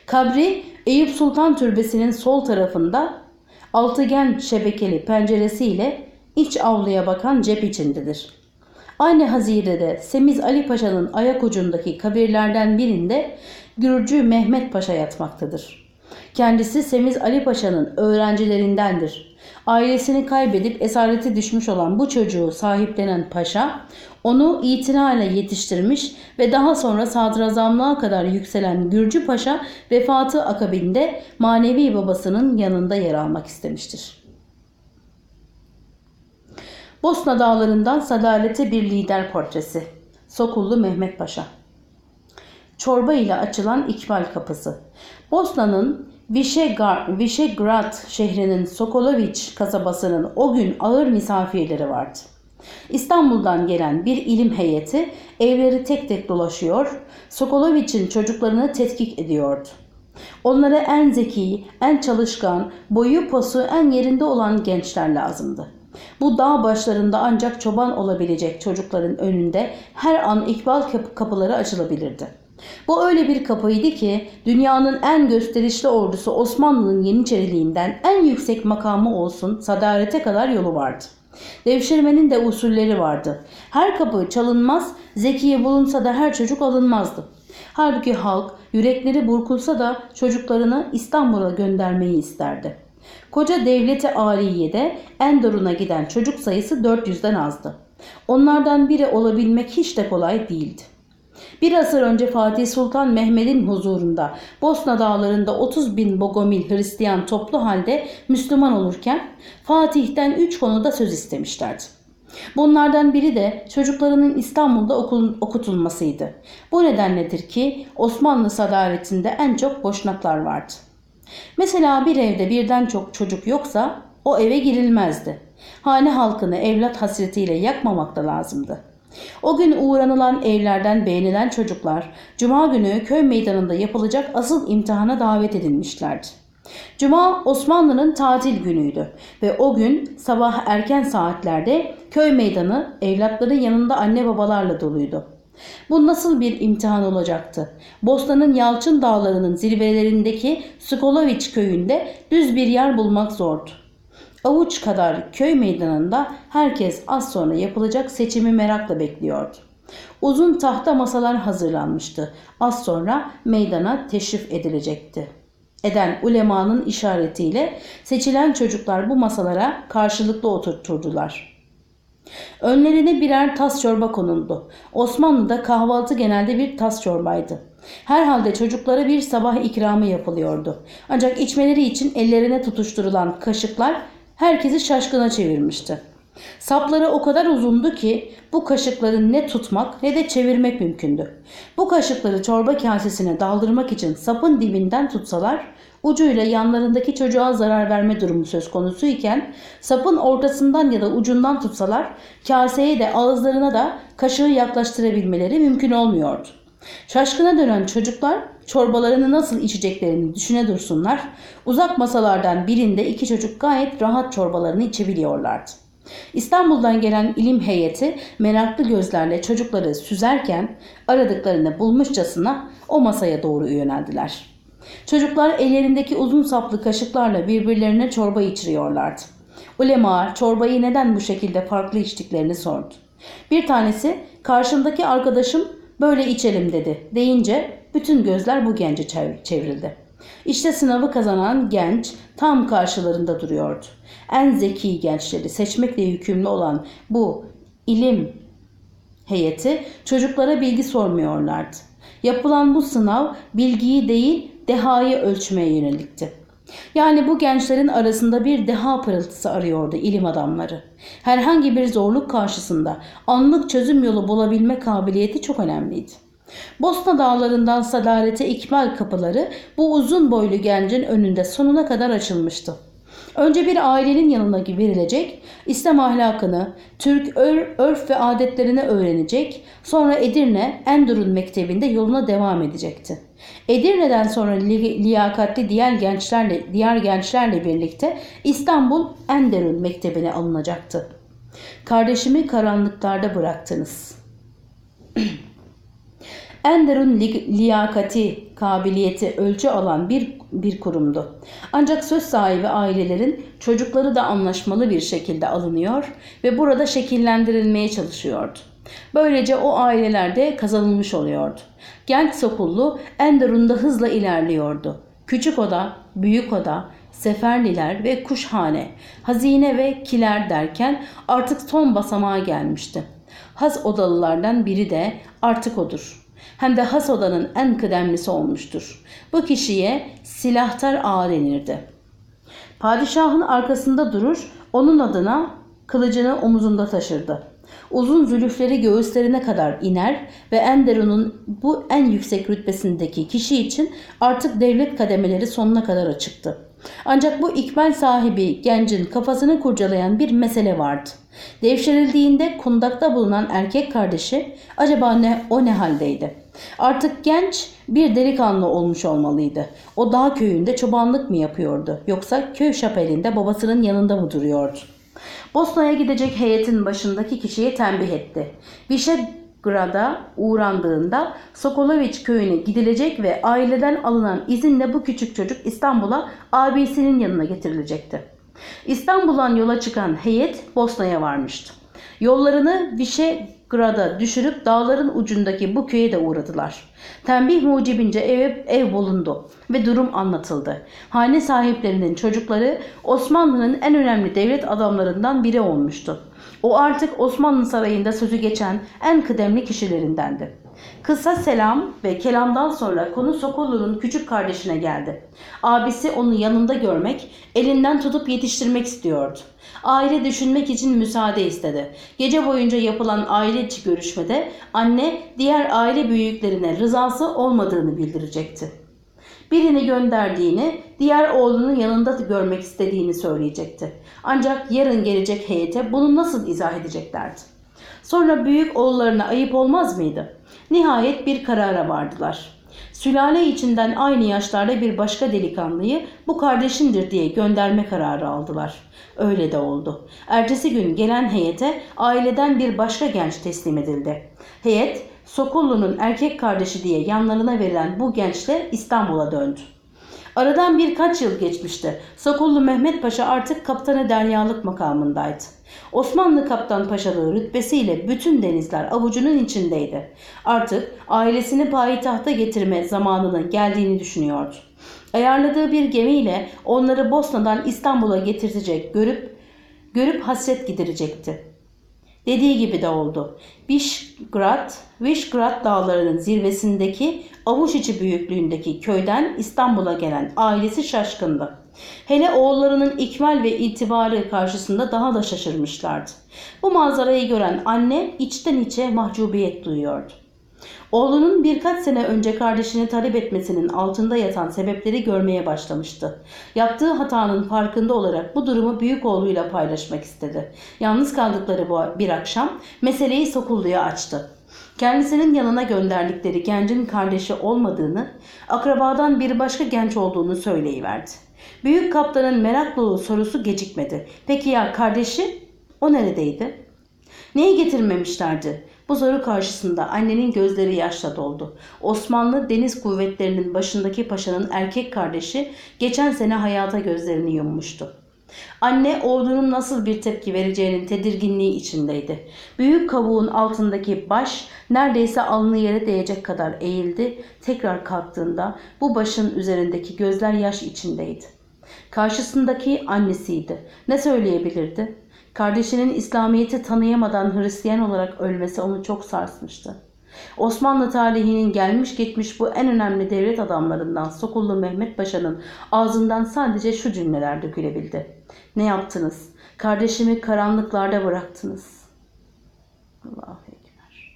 Kabri Eyüp Sultan Türbesi'nin sol tarafında altıgen şebekeli penceresiyle iç avluya bakan cep içindedir. Aynı hazirede Semiz Ali Paşa'nın ayak ucundaki kabirlerden birinde Gürcü Mehmet Paşa yatmaktadır. Kendisi Semiz Ali Paşa'nın öğrencilerindendir. Ailesini kaybedip esarete düşmüş olan bu çocuğu sahiplenen paşa, onu itinayla yetiştirmiş ve daha sonra sadrazamlığa kadar yükselen Gürcü Paşa vefatı akabinde manevi babasının yanında yer almak istemiştir. Bosna Dağları'ndan sadalete bir lider portresi. Sokullu Mehmet Paşa. Çorba ile açılan İkbal Kapısı. Bosna'nın Visegrad şehrinin Sokoloviç kasabasının o gün ağır misafirleri vardı. İstanbul'dan gelen bir ilim heyeti evleri tek tek dolaşıyor, Sokoloviç'in çocuklarını tetkik ediyordu. Onlara en zeki, en çalışkan, boyu posu en yerinde olan gençler lazımdı. Bu dağ başlarında ancak çoban olabilecek çocukların önünde her an ikbal kapıları açılabilirdi. Bu öyle bir kapıydı ki dünyanın en gösterişli ordusu Osmanlı'nın Yeniçeriliğinden en yüksek makamı olsun sadarete kadar yolu vardı. Devşirmenin de usulleri vardı. Her kapı çalınmaz, zekiye bulunsa da her çocuk alınmazdı. Halbuki halk yürekleri burkulsa da çocuklarını İstanbul'a göndermeyi isterdi. Koca devleti âliyede Endorun'a giden çocuk sayısı dört yüzden azdı. Onlardan biri olabilmek hiç de kolay değildi. Bir asır önce Fatih Sultan Mehmet'in huzurunda Bosna Dağları'nda otuz bin Bogomil Hristiyan toplu halde Müslüman olurken Fatih'ten üç konuda söz istemişlerdi. Bunlardan biri de çocuklarının İstanbul'da okutulmasıydı. Bu nedenledir ki Osmanlı sadaretinde en çok boşnaklar vardı. Mesela bir evde birden çok çocuk yoksa o eve girilmezdi. Hane halkını evlat hasretiyle yakmamak da lazımdı. O gün uğranılan evlerden beğenilen çocuklar Cuma günü köy meydanında yapılacak asıl imtihana davet edilmişlerdi. Cuma Osmanlı'nın tatil günüydü ve o gün sabah erken saatlerde köy meydanı evlatların yanında anne babalarla doluydu. Bu nasıl bir imtihan olacaktı? Bosna'nın Yalçın Dağları'nın zirvelerindeki Skoloviç köyünde düz bir yer bulmak zordu. Avuç kadar köy meydanında herkes az sonra yapılacak seçimi merakla bekliyordu. Uzun tahta masalar hazırlanmıştı. Az sonra meydana teşrif edilecekti. Eden ulemanın işaretiyle seçilen çocuklar bu masalara karşılıklı oturturdular. Önlerine birer tas çorba konuldu. Osmanlı'da kahvaltı genelde bir tas çorbaydı. Herhalde çocuklara bir sabah ikramı yapılıyordu. Ancak içmeleri için ellerine tutuşturulan kaşıklar herkesi şaşkına çevirmişti. Sapları o kadar uzundu ki bu kaşıkları ne tutmak ne de çevirmek mümkündü. Bu kaşıkları çorba kasesine daldırmak için sapın dibinden tutsalar ucuyla yanlarındaki çocuğa zarar verme durumu söz konusu iken sapın ortasından ya da ucundan tutsalar kaseye de ağızlarına da kaşığı yaklaştırabilmeleri mümkün olmuyordu. Şaşkına dönen çocuklar çorbalarını nasıl içeceklerini düşüne dursunlar. Uzak masalardan birinde iki çocuk gayet rahat çorbalarını içebiliyorlardı. İstanbul'dan gelen ilim heyeti meraklı gözlerle çocukları süzerken aradıklarını bulmuşçasına o masaya doğru yöneldiler. Çocuklar ellerindeki uzun saplı kaşıklarla birbirlerine çorba içiriyorlardı. Ulema çorbayı neden bu şekilde farklı içtiklerini sordu. Bir tanesi karşımdaki arkadaşım böyle içelim dedi deyince bütün gözler bu gence çevrildi. İşte sınavı kazanan genç tam karşılarında duruyordu. En zeki gençleri seçmekle yükümlü olan bu ilim heyeti çocuklara bilgi sormuyorlardı. Yapılan bu sınav bilgiyi değil dehayı ölçmeye yönelikti. Yani bu gençlerin arasında bir deha pırıltısı arıyordu ilim adamları. Herhangi bir zorluk karşısında anlık çözüm yolu bulabilme kabiliyeti çok önemliydi. Bosna Dağları'ndan sadarete ikbal kapıları bu uzun boylu gencin önünde sonuna kadar açılmıştı. Önce bir ailenin yanına verilecek, İslam ahlakını, Türk ör, örf ve adetlerini öğrenecek, sonra Edirne Endorun Mektebi'nde yoluna devam edecekti. Edirne'den sonra li, liyakatli diğer gençlerle, diğer gençlerle birlikte İstanbul Endorun Mektebi'ne alınacaktı. Kardeşimi karanlıklarda bıraktınız. Enderun liyakati kabiliyeti ölçü alan bir, bir kurumdu. Ancak söz sahibi ailelerin çocukları da anlaşmalı bir şekilde alınıyor ve burada şekillendirilmeye çalışıyordu. Böylece o ailelerde kazanılmış oluyordu. Genç Sokullu Enderun'da hızla ilerliyordu. Küçük oda, büyük oda, seferliler ve kuşhane, hazine ve kiler derken artık son basamağa gelmişti. Has odalılardan biri de artık odur. Hem de has odanın en kıdemlisi olmuştur. Bu kişiye silahtar ağa denirdi. Padişahın arkasında durur, onun adına kılıcını omuzunda taşırdı. Uzun zülüfleri göğüslerine kadar iner ve Enderun'un bu en yüksek rütbesindeki kişi için artık devlet kademeleri sonuna kadar açıktı. Ancak bu ikbal sahibi gencin kafasını kurcalayan bir mesele vardı. Devşirildiğinde kundakta bulunan erkek kardeşi acaba ne, o ne haldeydi? Artık genç bir delikanlı olmuş olmalıydı. O dağ köyünde çobanlık mı yapıyordu yoksa köy şapelinde babasının yanında mı duruyordu? Bosna'ya gidecek heyetin başındaki kişiye tembih etti. Vişegrad'a uğrandığında Sokoloviç köyüne gidilecek ve aileden alınan izinle bu küçük çocuk İstanbul'a abisinin yanına getirilecekti. İstanbul'dan yola çıkan heyet Bosna'ya varmıştı. Yollarını Vişegrad'a düşürüp dağların ucundaki bu köye de uğradılar. Tembih mucibince ev, ev bulundu ve durum anlatıldı. Hane sahiplerinin çocukları Osmanlı'nın en önemli devlet adamlarından biri olmuştu. O artık Osmanlı sarayında sözü geçen en kıdemli kişilerindendi. Kısa selam ve kelamdan sonra konu Sokullu'nun küçük kardeşine geldi. Abisi onu yanında görmek, elinden tutup yetiştirmek istiyordu. Aile düşünmek için müsaade istedi. Gece boyunca yapılan aile içi görüşmede anne diğer aile büyüklerine rızası olmadığını bildirecekti. Birini gönderdiğini, diğer oğlunun yanında görmek istediğini söyleyecekti. Ancak yarın gelecek heyete bunu nasıl izah edeceklerdi? Sonra büyük oğullarına ayıp olmaz mıydı? Nihayet bir karara vardılar. Sülale içinden aynı yaşlarda bir başka delikanlıyı bu kardeşindir diye gönderme kararı aldılar. Öyle de oldu. Ertesi gün gelen heyete aileden bir başka genç teslim edildi. Heyet, Sokullu'nun erkek kardeşi diye yanlarına verilen bu gençle İstanbul'a döndü. Aradan birkaç yıl geçmişti. Sokullu Mehmet Paşa artık kaptanı deryalık makamındaydı. Osmanlı kaptan paşalığı rütbesiyle bütün denizler avucunun içindeydi. Artık ailesini payitahta getirme zamanının geldiğini düşünüyordu. Ayarladığı bir gemiyle onları Bosna'dan İstanbul'a getirtecek, görüp görüp hasret giderecekti. Dediği gibi de oldu. Vişgrad, Vişgrad dağlarının zirvesindeki avuç içi büyüklüğündeki köyden İstanbul'a gelen ailesi şaşkındı. Hele oğullarının ikmal ve itibarı karşısında daha da şaşırmışlardı. Bu manzarayı gören anne içten içe mahcubiyet duyuyordu. Oğlunun birkaç sene önce kardeşini talep etmesinin altında yatan sebepleri görmeye başlamıştı. Yaptığı hatanın farkında olarak bu durumu büyük oğluyla paylaşmak istedi. Yalnız kaldıkları bu bir akşam meseleyi Sokullu'ya açtı. Kendisinin yanına gönderdikleri gencin kardeşi olmadığını, akrabadan bir başka genç olduğunu söyleyiverdi. Büyük kaptanın merak dolu sorusu gecikmedi. Peki ya kardeşi? O neredeydi? Neyi getirmemişlerdi? Bu soru karşısında annenin gözleri yaşla doldu. Osmanlı Deniz Kuvvetleri'nin başındaki paşanın erkek kardeşi geçen sene hayata gözlerini yummuştu. Anne oğlunun nasıl bir tepki vereceğinin tedirginliği içindeydi. Büyük kabuğun altındaki baş neredeyse alnı yere değecek kadar eğildi. Tekrar kalktığında bu başın üzerindeki gözler yaş içindeydi. Karşısındaki annesiydi. Ne söyleyebilirdi? Kardeşinin İslamiyet'i tanıyamadan Hristiyan olarak ölmesi onu çok sarsmıştı. Osmanlı tarihinin gelmiş geçmiş bu en önemli devlet adamlarından Sokullu Mehmet Paşa'nın ağzından sadece şu cümleler dökülebildi. Ne yaptınız? Kardeşimi karanlıklarda bıraktınız. Allahu Ekber.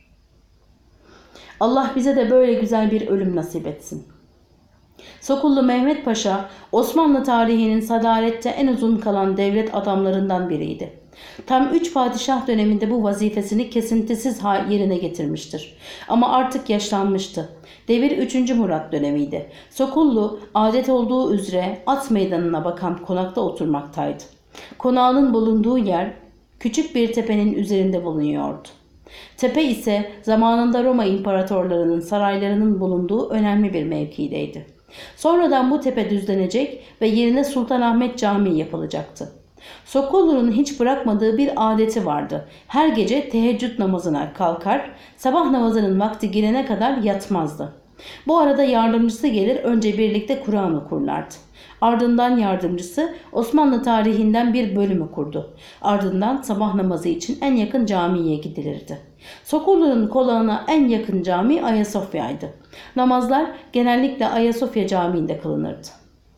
Allah bize de böyle güzel bir ölüm nasip etsin. Sokullu Mehmet Paşa, Osmanlı tarihinin sadalette en uzun kalan devlet adamlarından biriydi. Tam üç padişah döneminde bu vazifesini kesintisiz yerine getirmiştir. Ama artık yaşlanmıştı. Devir üçüncü Murat dönemiydi. Sokullu adet olduğu üzere at meydanına bakan konakta oturmaktaydı. Konağının bulunduğu yer küçük bir tepenin üzerinde bulunuyordu. Tepe ise zamanında Roma imparatorlarının saraylarının bulunduğu önemli bir mevkideydi. Sonradan bu tepe düzlenecek ve yerine Sultanahmet Camii yapılacaktı. Sokollu'nun hiç bırakmadığı bir adeti vardı. Her gece teheccüd namazına kalkar, sabah namazının vakti girene kadar yatmazdı. Bu arada yardımcısı gelir, önce birlikte Kur'an okurlardı. Ardından yardımcısı Osmanlı tarihinden bir bölümü kurdu. Ardından sabah namazı için en yakın camiye gidilirdi. Sokollu'nun konağına en yakın cami Ayasofya'ydı. Namazlar genellikle Ayasofya Camii'nde kılınırdı.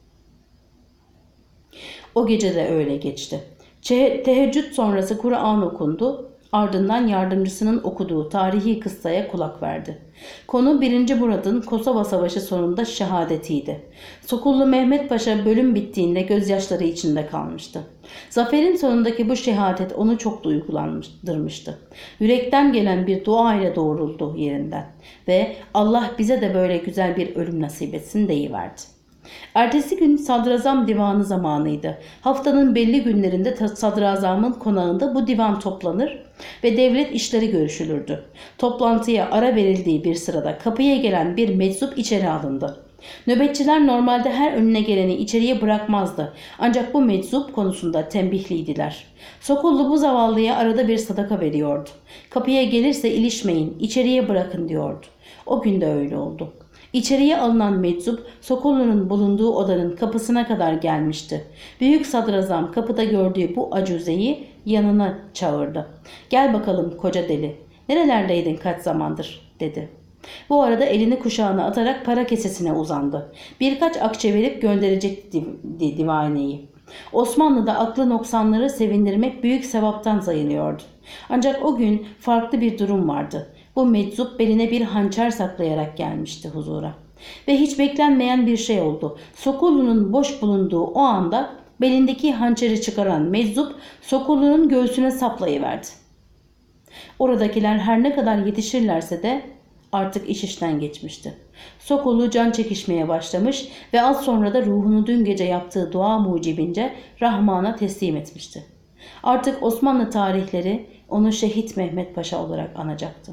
O gece de öyle geçti. Teheccüd sonrası Kur'an okundu. Ardından yardımcısının okuduğu tarihi kıssaya kulak verdi. Konu birinci Murad'ın Kosova Savaşı sonunda şehadetiydi. Sokullu Mehmet Paşa bölüm bittiğinde gözyaşları içinde kalmıştı. Zaferin sonundaki bu şehadet onu çok duygulandırmıştı. Yürekten gelen bir dua ile doğruldu yerinden ve Allah bize de böyle güzel bir ölüm nasip etsin deyiverdi. Ertesi gün sadrazam divanı zamanıydı. Haftanın belli günlerinde sadrazamın konağında bu divan toplanır ve devlet işleri görüşülürdü. Toplantıya ara verildiği bir sırada kapıya gelen bir meczup içeri alındı. Nöbetçiler normalde her önüne geleni içeriye bırakmazdı. Ancak bu meczup konusunda tembihliydiler. Sokullu bu zavallıya arada bir sadaka veriyordu. Kapıya gelirse ilişmeyin, içeriye bırakın diyordu. O gün de öyle oldu. İçeriye alınan meczup Sokollu'nun bulunduğu odanın kapısına kadar gelmişti. Büyük sadrazam kapıda gördüğü bu acuzeyi yanına çağırdı. "Gel bakalım koca deli, nerelerdeydin kaç zamandır?" dedi. Bu arada elini kuşağına atarak para kesesine uzandı. Birkaç akçe verip gönderecekti div divaneyi. Osmanlı'da aklı noksanları sevindirmek büyük sevaptan sayılıyordu. Ancak o gün farklı bir durum vardı. Bu meczup beline bir hançer saklayarak gelmişti huzura. Ve hiç beklenmeyen bir şey oldu. Sokollu'nun boş bulunduğu o anda belindeki hançeri çıkaran meczup Sokollu'nun göğsüne saplayıverdi. Oradakiler her ne kadar yetişirlerse de artık iş işten geçmişti. Sokollu can çekişmeye başlamış ve az sonra da ruhunu dün gece yaptığı dua mucibince Rahman'a teslim etmişti. Artık Osmanlı tarihleri onu Şehit Mehmet Paşa olarak anacaktı.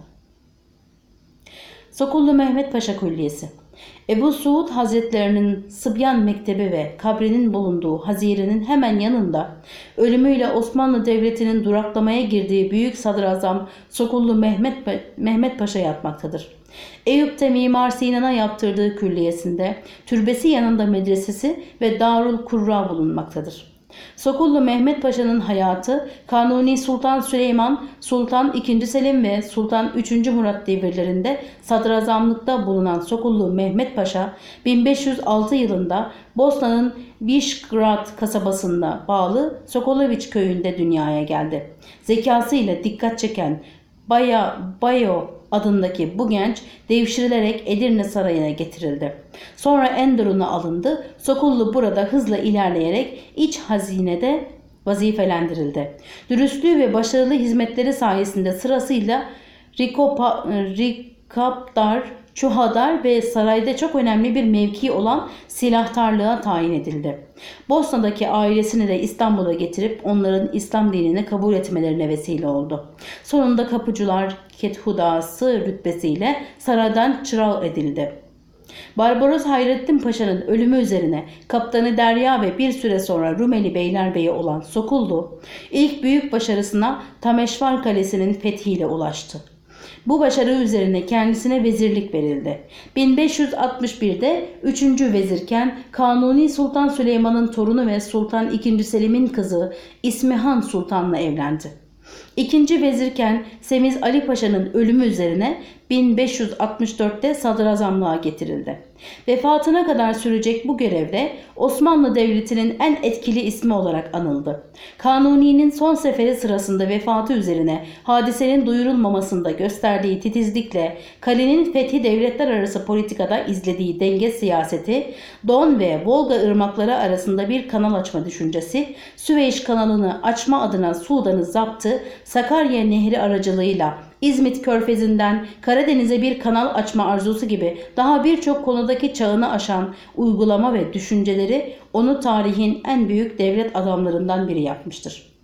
Sokullu Mehmet Paşa Külliyesi. Ebu Suud Hazretlerinin Sıbyan Mektebi ve kabrinin bulunduğu hazirenin hemen yanında ölümüyle Osmanlı Devleti'nin duraklamaya girdiği büyük sadrazam Sokullu Mehmet, Mehmet Paşa yatmaktadır. Eyüp'te Mimar Sinan'a yaptırdığı külliyesinde türbesi yanında medresesi ve Darul Kurra bulunmaktadır. Sokullu Mehmet Paşa'nın hayatı Kanuni Sultan Süleyman, Sultan ikinci. Selim ve Sultan üçüncü. Murat devirlerinde sadrazamlıkta bulunan Sokullu Mehmet Paşa bin beş yüz altı yılında Bosna'nın Višgrad kasabasına bağlı Sokoloviç köyünde dünyaya geldi. Zekasıyla dikkat çeken Baya Bayo adındaki bu genç devşirilerek Edirne Sarayı'na getirildi. Sonra Enderun'a alındı. Sokullu burada hızla ilerleyerek iç hazinede vazifelendirildi. Dürüstlüğü ve başarılı hizmetleri sayesinde sırasıyla Rikopa, Rikapdar, Çuhadar ve sarayda çok önemli bir mevki olan silahtarlığa tayin edildi. Bosna'daki ailesini de İstanbul'a getirip onların İslam dinini kabul etmelerine vesile oldu. Sonunda kapıcılar Kethudası rütbesiyle saraydan çırağı edildi. Barbaros Hayrettin Paşa'nın ölümü üzerine Kaptanı Derya ve bir süre sonra Rumeli Beylerbeyi olan Sokullu ilk büyük başarısına Tameşvar Kalesi'nin fethiyle ulaştı. Bu başarı üzerine kendisine vezirlik verildi. bin beş yüz altmış bir'de üçüncü vezirken Kanuni Sultan Süleyman'ın torunu ve Sultan ikinci. Selim'in kızı İsmihan Sultan'la evlendi. İkinci vezirken Semiz Ali Paşa'nın ölümü üzerine bin beş yüz altmış dört'te sadrazamlığa getirildi. Vefatına kadar sürecek bu görevde Osmanlı Devleti'nin en etkili ismi olarak anıldı. Kanuni'nin son seferi sırasında vefatı üzerine hadisenin duyurulmamasında gösterdiği titizlikle kalenin fethi devletler arası politikada izlediği denge siyaseti, Don ve Volga ırmakları arasında bir kanal açma düşüncesi, Süveyş kanalını açma adına Sudan'ı zaptı, Sakarya Nehri aracılığıyla İzmit Körfezi'nden Karadeniz'e bir kanal açma arzusu gibi daha birçok konudaki çağını aşan uygulama ve düşünceleri onu tarihin en büyük devlet adamlarından biri yapmıştır.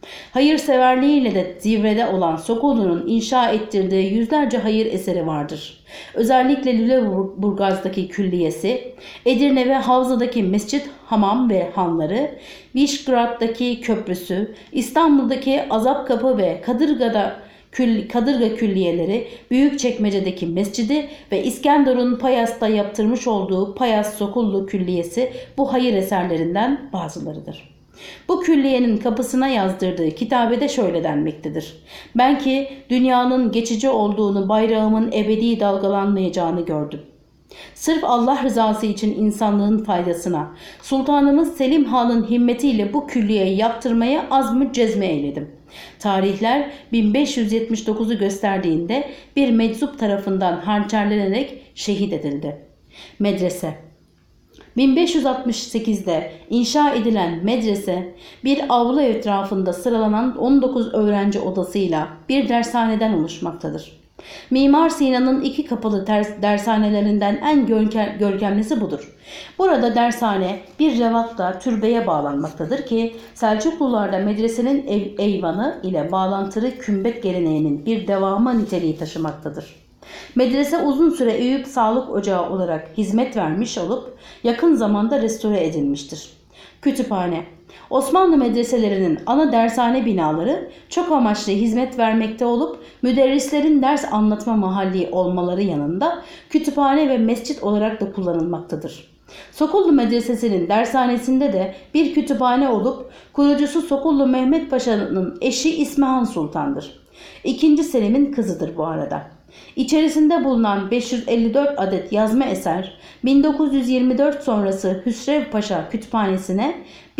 Hayırseverliğiyle de zirvede olan Sokollu'nun inşa ettirdiği yüzlerce hayır eseri vardır. Özellikle Lüleburgaz'daki külliyesi, Edirne ve Havza'daki mescit, hamam ve hanları, Vişgrad'daki köprüsü, İstanbul'daki Azapkapı ve Kadırga'da Kül, Kadırga külliyeleri, Büyükçekmece'deki mescidi ve İskenderun'un Payas'ta yaptırmış olduğu Payas Sokullu külliyesi bu hayır eserlerinden bazılarıdır. Bu külliyenin kapısına yazdırdığı kitabede şöyle denmektedir. Ben ki dünyanın geçici olduğunu, bayrağımın ebedi dalgalanmayacağını gördüm. Sırf Allah rızası için insanlığın faydasına, Sultanımız Selim Han'ın himmetiyle bu külliyeyi yaptırmaya azmü cezme eyledim. Tarihler bin beş yüz yetmiş dokuzu gösterdiğinde bir meczup tarafından hançerlenerek şehit edildi. Medrese bin beş yüz altmış sekizde inşa edilen medrese bir avlu etrafında sıralanan on dokuz öğrenci odasıyla bir dershaneden oluşmaktadır. Mimar Sinan'ın iki kapılı dershanelerinden en görkemlisi budur. Burada dershane bir revatla türbeye bağlanmaktadır ki Selçuklularda medresenin ev, eyvanı ile bağlantılı kümbet geleneğinin bir devamı niteliği taşımaktadır. Medrese uzun süre Eyüp Sağlık Ocağı olarak hizmet vermiş olup yakın zamanda restore edilmiştir. Kütüphane Osmanlı medreselerinin ana dershane binaları çok amaçlı hizmet vermekte olup müderrislerin ders anlatma mahalli olmaları yanında kütüphane ve mescit olarak da kullanılmaktadır. Sokullu Medresesi'nin dershanesinde de bir kütüphane olup kurucusu Sokullu Mehmet Paşa'nın eşi İsmihan Sultan'dır. İkinci Selim'in kızıdır bu arada. İçerisinde bulunan beş yüz elli dört adet yazma eser bin dokuz yüz yirmi dört sonrası Hüsrev Paşa Kütüphanesi'ne,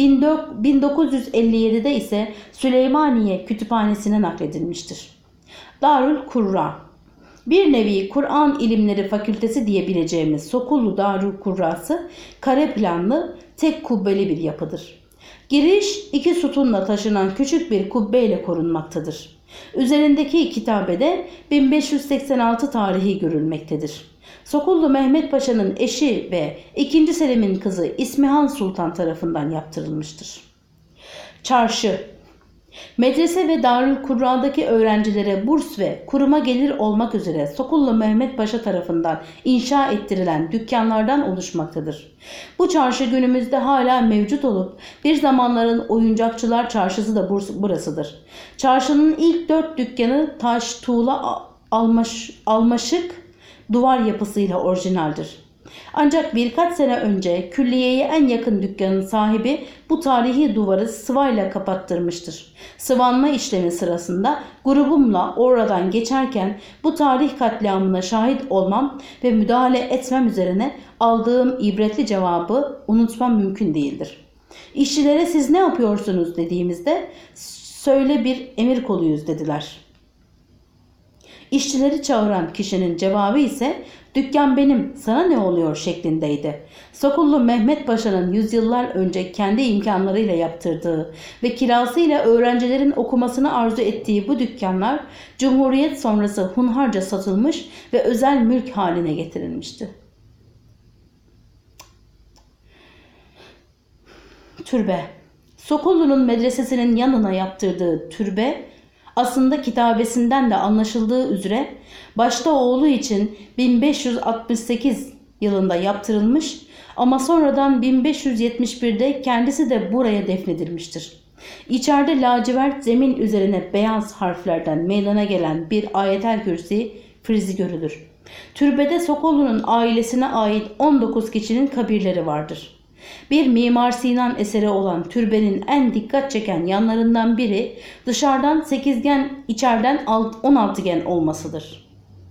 bin dokuz yüz elli yedide ise Süleymaniye Kütüphanesi'ne nakledilmiştir. Darül Kurra bir nevi Kur'an İlimleri Fakültesi diyebileceğimiz Sokullu Darül Kurrası kare planlı tek kubbeli bir yapıdır. Giriş iki sütunla taşınan küçük bir kubbeyle korunmaktadır. Üzerindeki kitabede bin beş yüz seksen altı tarihi görülmektedir. Sokullu Mehmet Paşa'nın eşi ve ikinci Selim'in kızı İsmihan Sultan tarafından yaptırılmıştır. Çarşı Medrese ve Darül Kurra'daki öğrencilere burs ve kuruma gelir olmak üzere Sokullu Mehmet Paşa tarafından inşa ettirilen dükkanlardan oluşmaktadır. Bu çarşı günümüzde hala mevcut olup bir zamanların oyuncakçılar çarşısı da burasıdır. Çarşının ilk dört dükkanı taş, tuğla, almaş, almaşık duvar yapısıyla orijinaldir. Ancak birkaç sene önce külliyeye en yakın dükkanın sahibi bu tarihi duvarı sıvayla kapattırmıştır. Sıvanma işlemi sırasında grubumla oradan geçerken bu tarih katliamına şahit olmam ve müdahale etmem üzerine aldığım ibretli cevabı unutmam mümkün değildir. İşçilere siz ne yapıyorsunuz dediğimizde söyle bir emir koluyuz dediler. İşçileri çağıran kişinin cevabı ise dükkan benim, sana ne oluyor şeklindeydi. Sokullu Mehmet Paşa'nın yüzyıllar önce kendi imkanlarıyla yaptırdığı ve kirasıyla öğrencilerin okumasını arzu ettiği bu dükkanlar Cumhuriyet sonrası hunharca satılmış ve özel mülk haline getirilmişti. Türbe Sokullu'nun medresesinin yanına yaptırdığı türbe aslında kitabesinden de anlaşıldığı üzere başta oğlu için bin beş yüz altmış sekiz yılında yaptırılmış ama sonradan bin beş yüz yetmiş birde kendisi de buraya defnedilmiştir. İçeride lacivert zemin üzerine beyaz harflerden meydana gelen bir ayetel kürsi frizi görülür. Türbede Sokullu'nun ailesine ait on dokuz kişinin kabirleri vardır. Bir Mimar Sinan eseri olan türbenin en dikkat çeken yanlarından biri dışarıdan sekizgen, içeriden on altı gen olmasıdır.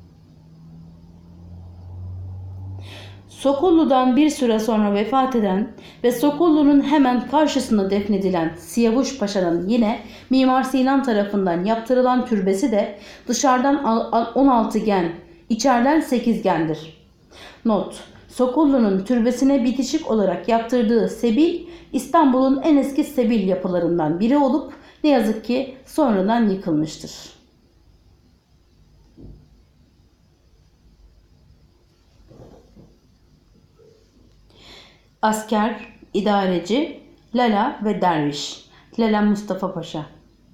Sokullu'dan bir süre sonra vefat eden ve Sokullu'nun hemen karşısında defnedilen Siyavuş Paşa'nın yine Mimar Sinan tarafından yaptırılan türbesi de dışarıdan on altı gen, içeriden sekiz gendir. Not: Sokullu'nun türbesine bitişik olarak yaptırdığı sebil İstanbul'un en eski sebil yapılarından biri olup ne yazık ki sonradan yıkılmıştır. Asker, idareci, Lala ve Derviş. Lala Mustafa Paşa.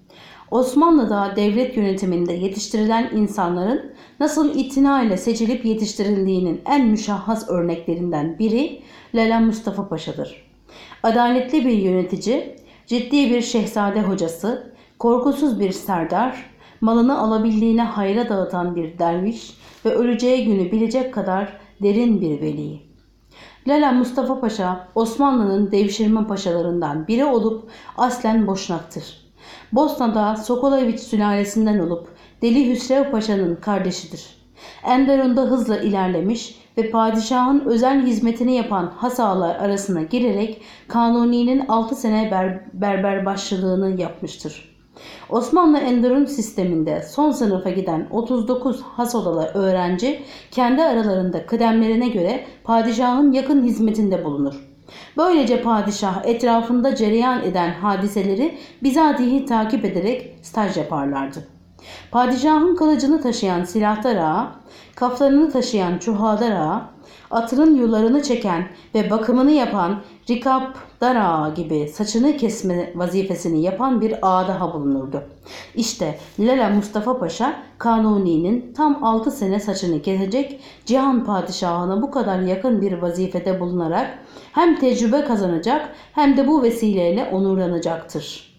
Osmanlı'da devlet yönetiminde yetiştirilen insanların nasıl itina ile seçilip yetiştirildiğinin en müşahhas örneklerinden biri Lala Mustafa Paşa'dır. Adaletli bir yönetici, ciddi bir şehzade hocası, korkusuz bir serdar, malını alabildiğine hayra dağıtan bir derviş ve öleceği günü bilecek kadar derin bir veli. Lala Mustafa Paşa, Osmanlı'nın devşirme paşalarından biri olup aslen Boşnaktır. Bosna'da Sokoloviç sülalesinden olup Deli Hüsrev Paşa'nın kardeşidir. Enderun'da hızla ilerlemiş ve padişahın özel hizmetini yapan has ağalar arasına girerek Kanuni'nin altı sene ber berber başlığını yapmıştır. Osmanlı Enderun sisteminde son sınıfa giden otuz dokuz hasolalı öğrenci kendi aralarında kıdemlerine göre padişahın yakın hizmetinde bulunur. Böylece padişah etrafında cereyan eden hadiseleri bizatihi takip ederek staj yaparlardı. Padişahın kılıcını taşıyan silahtar ağa, kaftanını taşıyan çuhadar ağa, atının yularını çeken ve bakımını yapan rikapdar ağa gibi saçını kesme vazifesini yapan bir ağa daha bulunurdu. İşte Lala Mustafa Paşa Kanuni'nin tam altı sene saçını kesecek Cihan Padişahı'na bu kadar yakın bir vazifede bulunarak hem tecrübe kazanacak hem de bu vesileyle onurlanacaktır.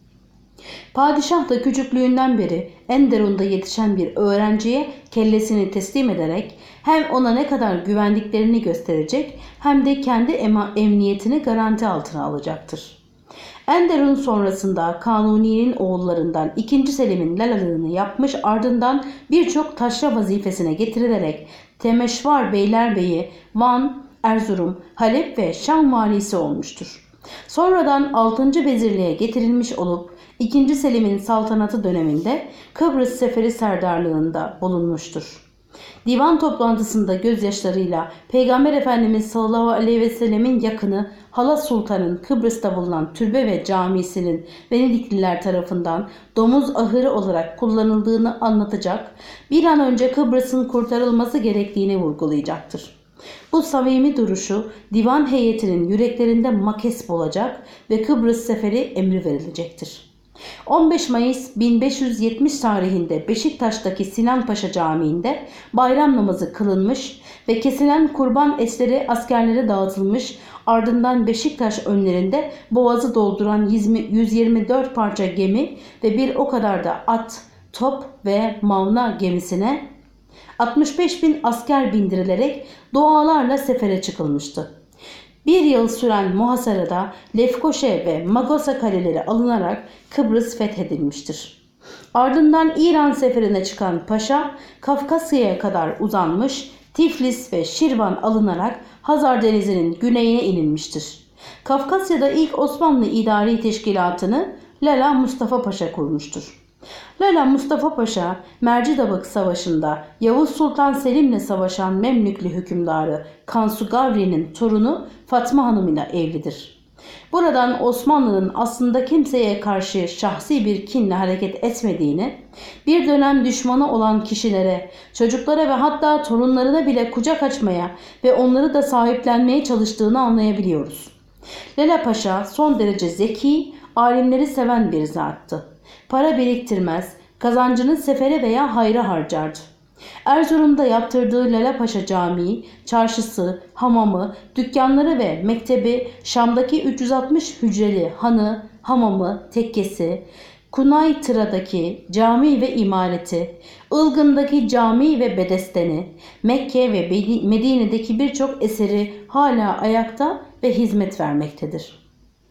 Padişah da küçüklüğünden beri Enderun'da yetişen bir öğrenciye kellesini teslim ederek hem ona ne kadar güvendiklerini gösterecek hem de kendi emniyetini garanti altına alacaktır. Enderun sonrasında Kanuni'nin oğullarından ikinci Selim'in lalalığını yapmış, ardından birçok taşra vazifesine getirilerek Temeşvar Beylerbeyi, Van, Erzurum, Halep ve Şam valisi olmuştur. Sonradan altıncı vezirliğe getirilmiş olup ikinci Selim'in saltanatı döneminde Kıbrıs Seferi Serdarlığında bulunmuştur. Divan toplantısında gözyaşlarıyla Peygamber Efendimiz sallallahu aleyhi ve sellemin yakını Hala Sultan'ın Kıbrıs'ta bulunan türbe ve camisinin Venedikliler tarafından domuz ahırı olarak kullanıldığını anlatacak, bir an önce Kıbrıs'ın kurtarılması gerektiğini vurgulayacaktır. Bu samimi duruşu divan heyetinin yüreklerinde makes bulacak ve Kıbrıs seferi emri verilecektir. on beş Mayıs bin beş yüz yetmiş tarihinde Beşiktaş'taki Sinan Paşa Camii'nde bayram namazı kılınmış ve kesilen kurban etleri askerlere dağıtılmış, ardından Beşiktaş önlerinde boğazı dolduran yüz yirmi dört parça gemi ve bir o kadar da at, top ve mavna gemisine altmış beş bin asker bindirilerek dualarla sefere çıkılmıştı. Bir yıl süren muhasarada Lefkoşe ve Magosa kaleleri alınarak Kıbrıs fethedilmiştir. Ardından İran seferine çıkan paşa Kafkasya'ya kadar uzanmış, Tiflis ve Şirvan alınarak Hazar Denizi'nin güneyine inilmiştir. Kafkasya'da ilk Osmanlı idari teşkilatını Lala Mustafa Paşa kurmuştur. Lala Mustafa Paşa, Mercidabık Savaşı'nda Yavuz Sultan Selim'le savaşan Memlüklü hükümdarı Kansu Gavri'nin torunu Fatma Hanım ile evlidir. Buradan Osmanlı'nın aslında kimseye karşı şahsi bir kinle hareket etmediğini, bir dönem düşmanı olan kişilere, çocuklara ve hatta torunlarına bile kucak açmaya ve onları da sahiplenmeye çalıştığını anlayabiliyoruz. Lala Paşa son derece zeki, alimleri seven bir zattı. Para biriktirmez, kazancını sefere veya hayra harcardı. Erzurum'da yaptırdığı Lala Paşa Camii, çarşısı, hamamı, dükkanları ve mektebi, Şam'daki üç yüz altmış hücreli hanı, hamamı, tekkesi, Kunaytıra'daki cami ve imareti, Ilgın'daki cami ve bedesteni, Mekke ve Medine'deki birçok eseri hala ayakta ve hizmet vermektedir.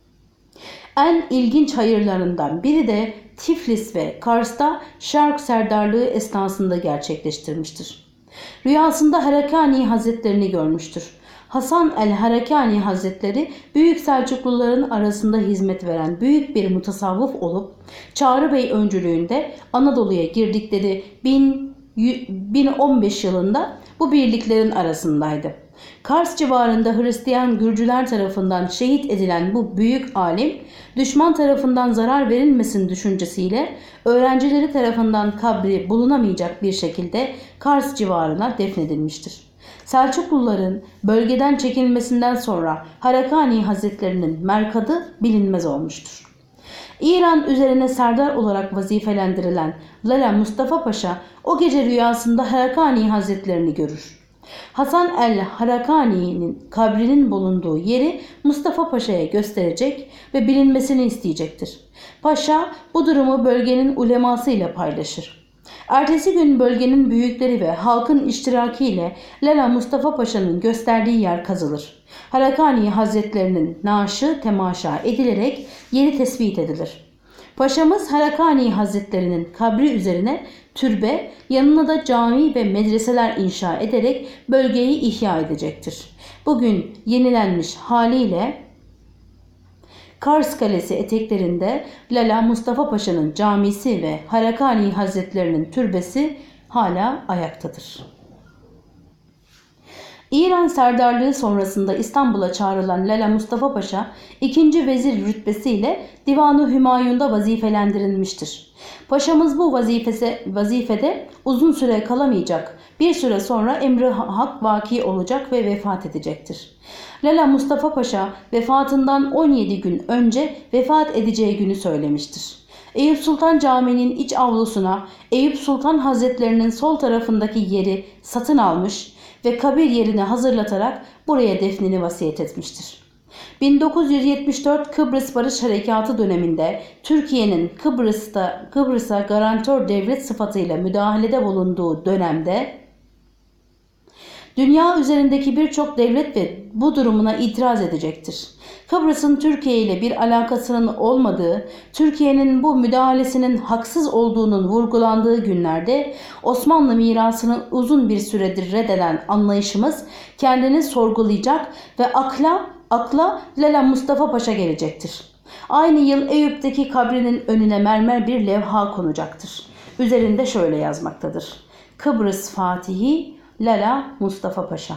En ilginç hayırlarından biri de Tiflis ve Kars'ta Şark Serdarlığı esnasında gerçekleştirmiştir. Rüyasında Harakani Hazretlerini görmüştür. Hasan el-Harakani Hazretleri Büyük Selçukluların arasında hizmet veren büyük bir mutasavvıf olup Çağrı Bey öncülüğünde Anadolu'ya girdikleri bin on beş yılında bu birliklerin arasındaydı. Kars civarında Hristiyan Gürcüler tarafından şehit edilen bu büyük alim, düşman tarafından zarar verilmesin düşüncesiyle öğrencileri tarafından kabri bulunamayacak bir şekilde Kars civarına defnedilmiştir. Selçukluların bölgeden çekilmesinden sonra Harakani Hazretlerinin merkadı bilinmez olmuştur. İran üzerine serdar olarak vazifelendirilen Lala Mustafa Paşa o gece rüyasında Harakani Hazretlerini görür. Hasan el-Harakani'nin kabrinin bulunduğu yeri Mustafa Paşa'ya gösterecek ve bilinmesini isteyecektir. Paşa bu durumu bölgenin uleması ile paylaşır. Ertesi gün bölgenin büyükleri ve halkın iştirakiyle Lala Mustafa Paşa'nın gösterdiği yer kazılır. Harakani Hazretlerinin naaşı temaşa edilerek yeri tespit edilir. Paşamız Harakani Hazretlerinin kabri üzerine türbe, yanına da cami ve medreseler inşa ederek bölgeyi ihya edecektir. Bugün yenilenmiş haliyle Kars Kalesi eteklerinde Lala Mustafa Paşa'nın camisi ve Harakani Hazretlerinin türbesi hala ayaktadır. İran serdarlığı sonrasında İstanbul'a çağrılan Lala Mustafa Paşa, ikinci vezir rütbesiyle Divan-ı Hümayun'da vazifelendirilmiştir. Paşamız bu vazifese, vazifede uzun süre kalamayacak, bir süre sonra emri hak vaki olacak ve vefat edecektir. Lala Mustafa Paşa vefatından on yedi gün önce vefat edeceği günü söylemiştir. Eyüp Sultan Camii'nin iç avlusuna Eyüp Sultan Hazretlerinin sol tarafındaki yeri satın almış ve kabir yerini hazırlatarak buraya defnini vasiyet etmiştir. bin dokuz yüz yetmiş dört Kıbrıs Barış Harekatı döneminde Türkiye'nin Kıbrıs'ta Kıbrıs'a garantör devlet sıfatıyla müdahalede bulunduğu dönemde dünya üzerindeki birçok devlet ve bu durumuna itiraz edecektir. Kıbrıs'ın Türkiye ile bir alakasının olmadığı, Türkiye'nin bu müdahalesinin haksız olduğunun vurgulandığı günlerde Osmanlı mirasını uzun bir süredir reddeden anlayışımız kendini sorgulayacak ve akla akla Lala Mustafa Paşa gelecektir. Aynı yıl Eyüp'teki kabrinin önüne mermer bir levha konacaktır. Üzerinde şöyle yazmaktadır: Kıbrıs Fatihi Lala Mustafa Paşa.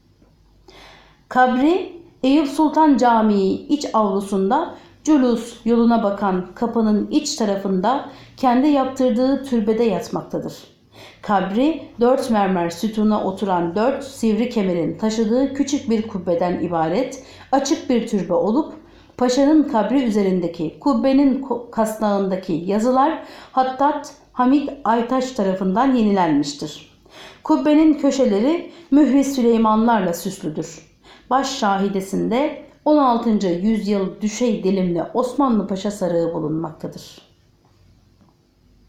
Kabri Eyüp Sultan Camii iç avlusunda Culus yoluna bakan kapının iç tarafında kendi yaptırdığı türbede yatmaktadır. Kabri dört mermer sütuna oturan dört sivri kemerin taşıdığı küçük bir kubbeden ibaret açık bir türbe olup paşanın kabri üzerindeki kubbenin kasnağındaki yazılar Hattat Hamid Aytaş tarafından yenilenmiştir. Kubbenin köşeleri mühri Süleymanlarla süslüdür. Baş şahidesinde on altıncı yüzyıl düşey dilimli Osmanlı Paşa sarığı bulunmaktadır.